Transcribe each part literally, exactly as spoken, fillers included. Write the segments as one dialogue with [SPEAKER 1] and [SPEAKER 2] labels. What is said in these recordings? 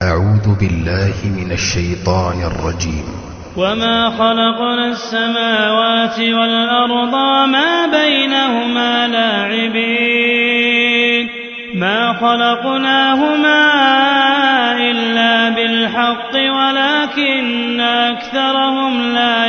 [SPEAKER 1] أعوذ بالله من الشيطان الرجيم.
[SPEAKER 2] وما خلقنا السماوات والأرض وما بينهما لاعبين ما خلقناهما إلا بالحق ولكن أكثرهم لا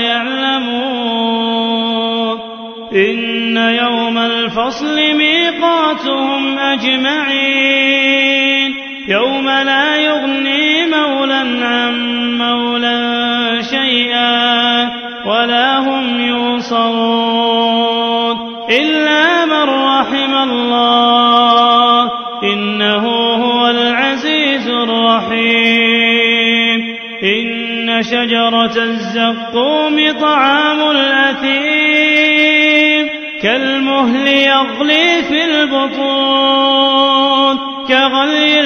[SPEAKER 2] يعلمون. إن يوم الفصل ميقاتهم أجمعين يوم لا يغني مولى عن مولى شيئا ولا هم ينصرون إلا من رحم الله إنه هو العزيز الرحيم. إن شجرة الزقوم طعام الأثيم كالمهل يغلي في البطون كغلي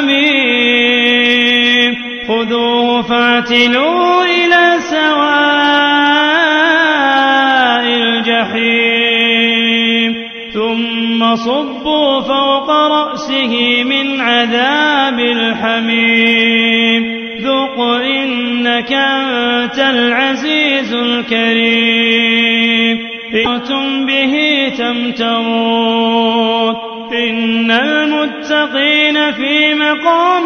[SPEAKER 2] الحميم خذوه فاعتلوه إلى سواء الجحيم ثم صبوا فوق رأسه من عذاب الحميم ذق إنك أنت العزيز الكريم. أنتم به تمترون إن المتقين في مقام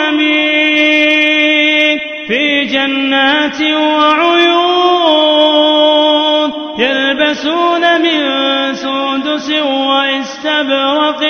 [SPEAKER 2] أمين في جنات وعيون يلبسون من سندس واستبرق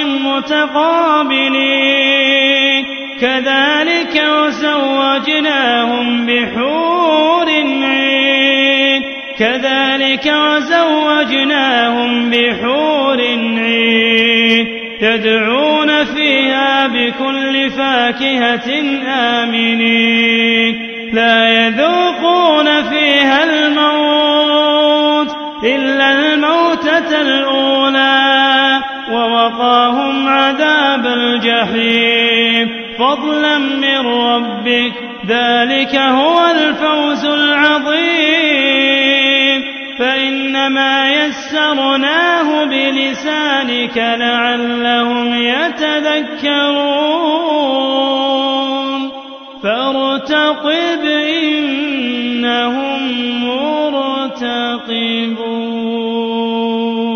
[SPEAKER 2] متقابلين كذلك وزوجناهم بحور عين كذلك وزوجناهم بحور عين يدعون فيها بكل فاكهة آمنين لا يذوقون فيها الموت إلا الموتة الأولى ووقاهم عذاب الجحيم فضلا من ربك ذلك هو الفوز العظيم. فإنما يسرناه بلسانك لعلهم يتذكرون فارتقب إنهم مرتقبون.